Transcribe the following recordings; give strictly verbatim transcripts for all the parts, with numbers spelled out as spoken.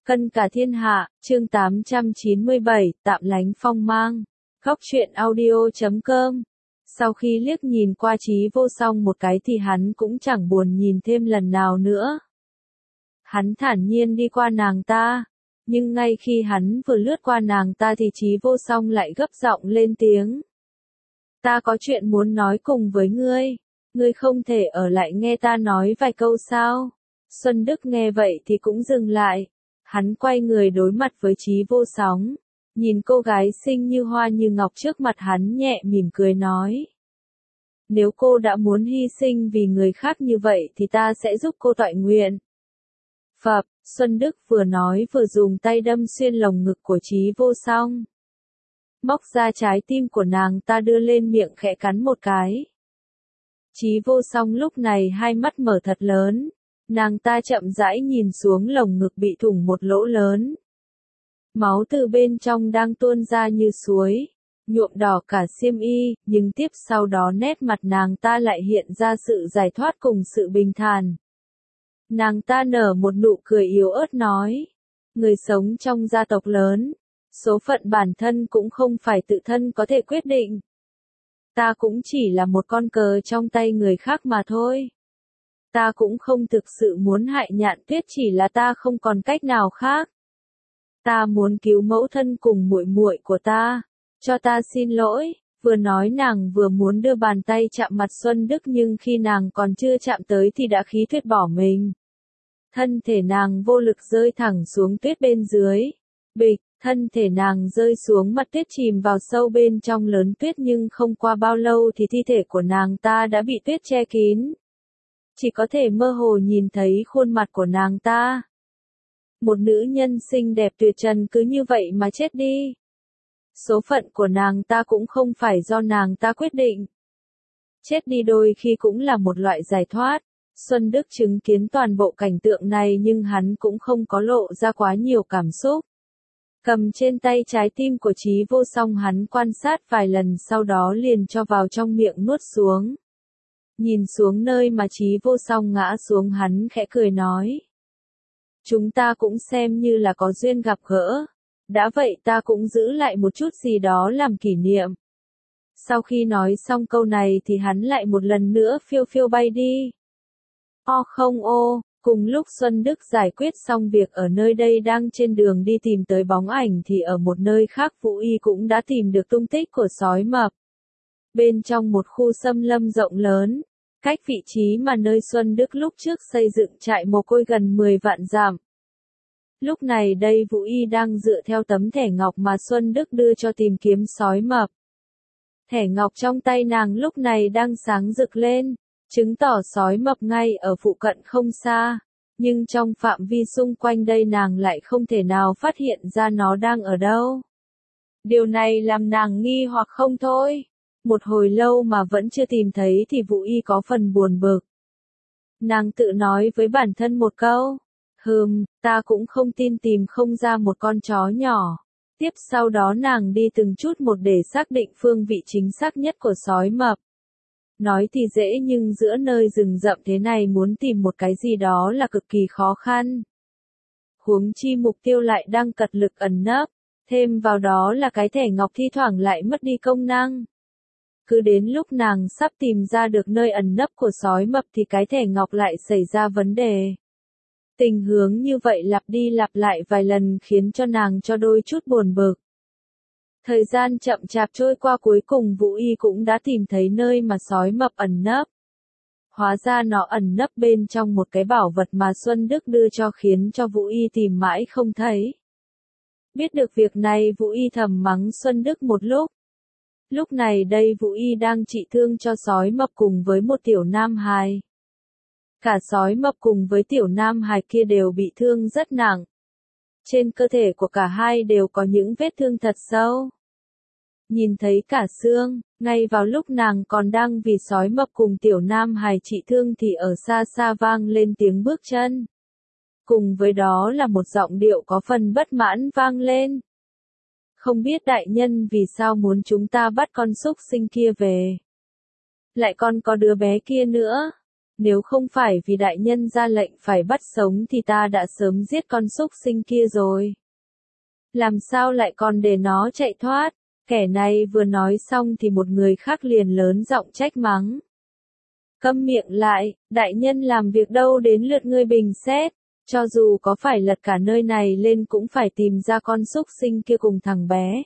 Cân cả thiên hạ, chương tám trăm chín mươi bảy, tạm lánh phong mang. Góc truyện audio chấm com. Sau khi liếc nhìn qua Chí Vô Song một cái thì hắn cũng chẳng buồn nhìn thêm lần nào nữa. Hắn thản nhiên đi qua nàng ta, nhưng ngay khi hắn vừa lướt qua nàng ta thì Chí Vô Song lại gấp giọng lên tiếng. Ta có chuyện muốn nói cùng với ngươi, ngươi không thể ở lại nghe ta nói vài câu sao? Xuân Đức nghe vậy thì cũng dừng lại. Hắn quay người đối mặt với Chí Vô Song, nhìn cô gái xinh như hoa như ngọc trước mặt hắn nhẹ mỉm cười nói. Nếu cô đã muốn hy sinh vì người khác như vậy thì ta sẽ giúp cô toại nguyện. Phập, Xuân Đức vừa nói vừa dùng tay đâm xuyên lồng ngực của Chí Vô Song. Móc ra trái tim của nàng ta đưa lên miệng khẽ cắn một cái. Chí Vô Song lúc này hai mắt mở thật lớn. Nàng ta chậm rãi nhìn xuống lồng ngực bị thủng một lỗ lớn. Máu từ bên trong đang tuôn ra như suối, nhuộm đỏ cả xiêm y, nhưng tiếp sau đó nét mặt nàng ta lại hiện ra sự giải thoát cùng sự bình thản. Nàng ta nở một nụ cười yếu ớt nói, người sống trong gia tộc lớn, số phận bản thân cũng không phải tự thân có thể quyết định. Ta cũng chỉ là một con cờ trong tay người khác mà thôi. Ta cũng không thực sự muốn hại Nhạn Tuyết, chỉ là ta không còn cách nào khác. Ta muốn cứu mẫu thân cùng muội muội của ta, cho ta xin lỗi. Vừa nói nàng vừa muốn đưa bàn tay chạm mặt Xuân Đức, nhưng khi nàng còn chưa chạm tới thì đã khí tuyết bỏ mình. Thân thể nàng vô lực rơi thẳng xuống tuyết bên dưới. Bịch, thân thể nàng rơi xuống mặt tuyết chìm vào sâu bên trong lớn tuyết, nhưng không qua bao lâu thì thi thể của nàng ta đã bị tuyết che kín. Chỉ có thể mơ hồ nhìn thấy khuôn mặt của nàng ta. Một nữ nhân xinh đẹp tuyệt trần cứ như vậy mà chết đi. Số phận của nàng ta cũng không phải do nàng ta quyết định. Chết đi đôi khi cũng là một loại giải thoát. Xuân Đức chứng kiến toàn bộ cảnh tượng này nhưng hắn cũng không có lộ ra quá nhiều cảm xúc. Cầm trên tay trái tim của Chí Vô Song, hắn quan sát vài lần sau đó liền cho vào trong miệng nuốt xuống. Nhìn xuống nơi mà Chí Vô Song ngã xuống, hắn khẽ cười nói. Chúng ta cũng xem như là có duyên gặp gỡ. Đã vậy ta cũng giữ lại một chút gì đó làm kỷ niệm. Sau khi nói xong câu này thì hắn lại một lần nữa phiêu phiêu bay đi. O không ô, cùng lúc Xuân Đức giải quyết xong việc ở nơi đây đang trên đường đi tìm tới bóng ảnh thì ở một nơi khác Vũ Y cũng đã tìm được tung tích của sói mập. Bên trong một khu xâm lâm rộng lớn, cách vị trí mà nơi Xuân Đức lúc trước xây dựng trại mồ côi gần mười vạn dặm. Lúc này đây Vũ Y đang dựa theo tấm thẻ ngọc mà Xuân Đức đưa cho tìm kiếm sói mập. Thẻ ngọc trong tay nàng lúc này đang sáng rực lên, chứng tỏ sói mập ngay ở phụ cận không xa. Nhưng trong phạm vi xung quanh đây nàng lại không thể nào phát hiện ra nó đang ở đâu. Điều này làm nàng nghi hoặc không thôi. Một hồi lâu mà vẫn chưa tìm thấy thì Vũ Y có phần buồn bực. Nàng tự nói với bản thân một câu. Hừm, ta cũng không tin tìm không ra một con chó nhỏ. Tiếp sau đó nàng đi từng chút một để xác định phương vị chính xác nhất của sói mập. Nói thì dễ nhưng giữa nơi rừng rậm thế này muốn tìm một cái gì đó là cực kỳ khó khăn. Huống chi mục tiêu lại đang cật lực ẩn nấp. Thêm vào đó là cái thẻ ngọc thi thoảng lại mất đi công năng. Cứ đến lúc nàng sắp tìm ra được nơi ẩn nấp của sói mập thì cái thẻ ngọc lại xảy ra vấn đề. Tình huống như vậy lặp đi lặp lại vài lần khiến cho nàng cho đôi chút buồn bực. Thời gian chậm chạp trôi qua, cuối cùng Vũ Y cũng đã tìm thấy nơi mà sói mập ẩn nấp. Hóa ra nó ẩn nấp bên trong một cái bảo vật mà Xuân Đức đưa cho, khiến cho Vũ Y tìm mãi không thấy. Biết được việc này Vũ Y thầm mắng Xuân Đức một lúc. Lúc này đây Vũ Y đang trị thương cho sói mập cùng với một tiểu nam hài. Cả sói mập cùng với tiểu nam hài kia đều bị thương rất nặng. Trên cơ thể của cả hai đều có những vết thương thật sâu. Nhìn thấy cả xương, ngay vào lúc nàng còn đang vì sói mập cùng tiểu nam hài trị thương thì ở xa xa vang lên tiếng bước chân. Cùng với đó là một giọng điệu có phần bất mãn vang lên. Không biết đại nhân vì sao muốn chúng ta bắt con súc sinh kia về. Lại còn có đứa bé kia nữa. Nếu không phải vì đại nhân ra lệnh phải bắt sống thì ta đã sớm giết con súc sinh kia rồi. Làm sao lại còn để nó chạy thoát? Kẻ này vừa nói xong thì một người khác liền lớn giọng trách mắng. Câm miệng lại, đại nhân làm việc đâu đến lượt ngươi bình xét, cho dù có phải lật cả nơi này lên cũng phải tìm ra con súc sinh kia cùng thằng bé.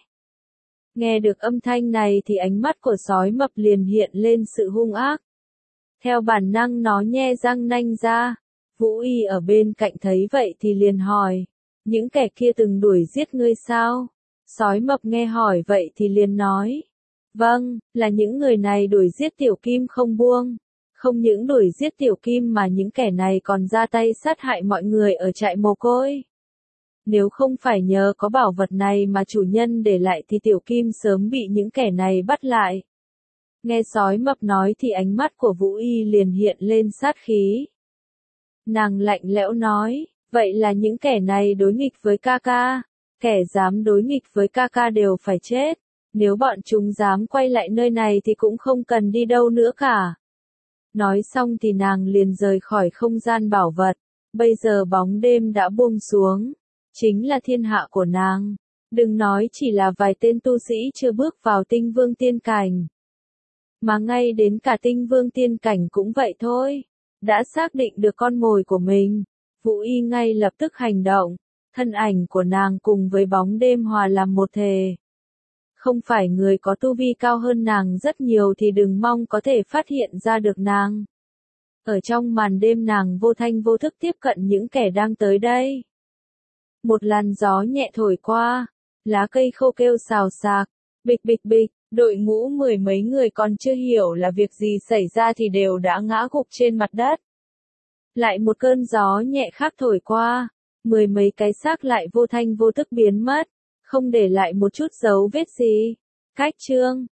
Nghe được âm thanh này thì ánh mắt của sói mập liền hiện lên sự hung ác. Theo bản năng nó nhe răng nanh ra. Vũ Y ở bên cạnh thấy vậy thì liền hỏi, những kẻ kia từng đuổi giết ngươi sao? Sói mập nghe hỏi vậy thì liền nói, vâng, là những người này đuổi giết Tiểu Kim không buông. Không những đuổi giết Tiểu Kim mà những kẻ này còn ra tay sát hại mọi người ở trại mồ côi. Nếu không phải nhờ có bảo vật này mà chủ nhân để lại thì Tiểu Kim sớm bị những kẻ này bắt lại. Nghe sói mập nói thì ánh mắt của Vũ Y liền hiện lên sát khí. Nàng lạnh lẽo nói, vậy là những kẻ này đối nghịch với ca ca. Kẻ dám đối nghịch với ca ca đều phải chết. Nếu bọn chúng dám quay lại nơi này thì cũng không cần đi đâu nữa cả. Nói xong thì nàng liền rời khỏi không gian bảo vật. Bây giờ bóng đêm đã buông xuống. Chính là thiên hạ của nàng. Đừng nói chỉ là vài tên tu sĩ chưa bước vào tinh vương tiên cảnh. Mà ngay đến cả tinh vương tiên cảnh cũng vậy thôi. Đã xác định được con mồi của mình. Vũ Y ngay lập tức hành động. Thân ảnh của nàng cùng với bóng đêm hòa làm một thể. Không phải người có tu vi cao hơn nàng rất nhiều thì đừng mong có thể phát hiện ra được nàng. Ở trong màn đêm nàng vô thanh vô thức tiếp cận những kẻ đang tới đây. Một làn gió nhẹ thổi qua, lá cây khô kêu xào xạc, bịch bịch bịch, đội ngũ mười mấy người còn chưa hiểu là việc gì xảy ra thì đều đã ngã gục trên mặt đất. Lại một cơn gió nhẹ khác thổi qua, mười mấy cái xác lại vô thanh vô thức biến mất, không để lại một chút dấu vết gì. Cách chương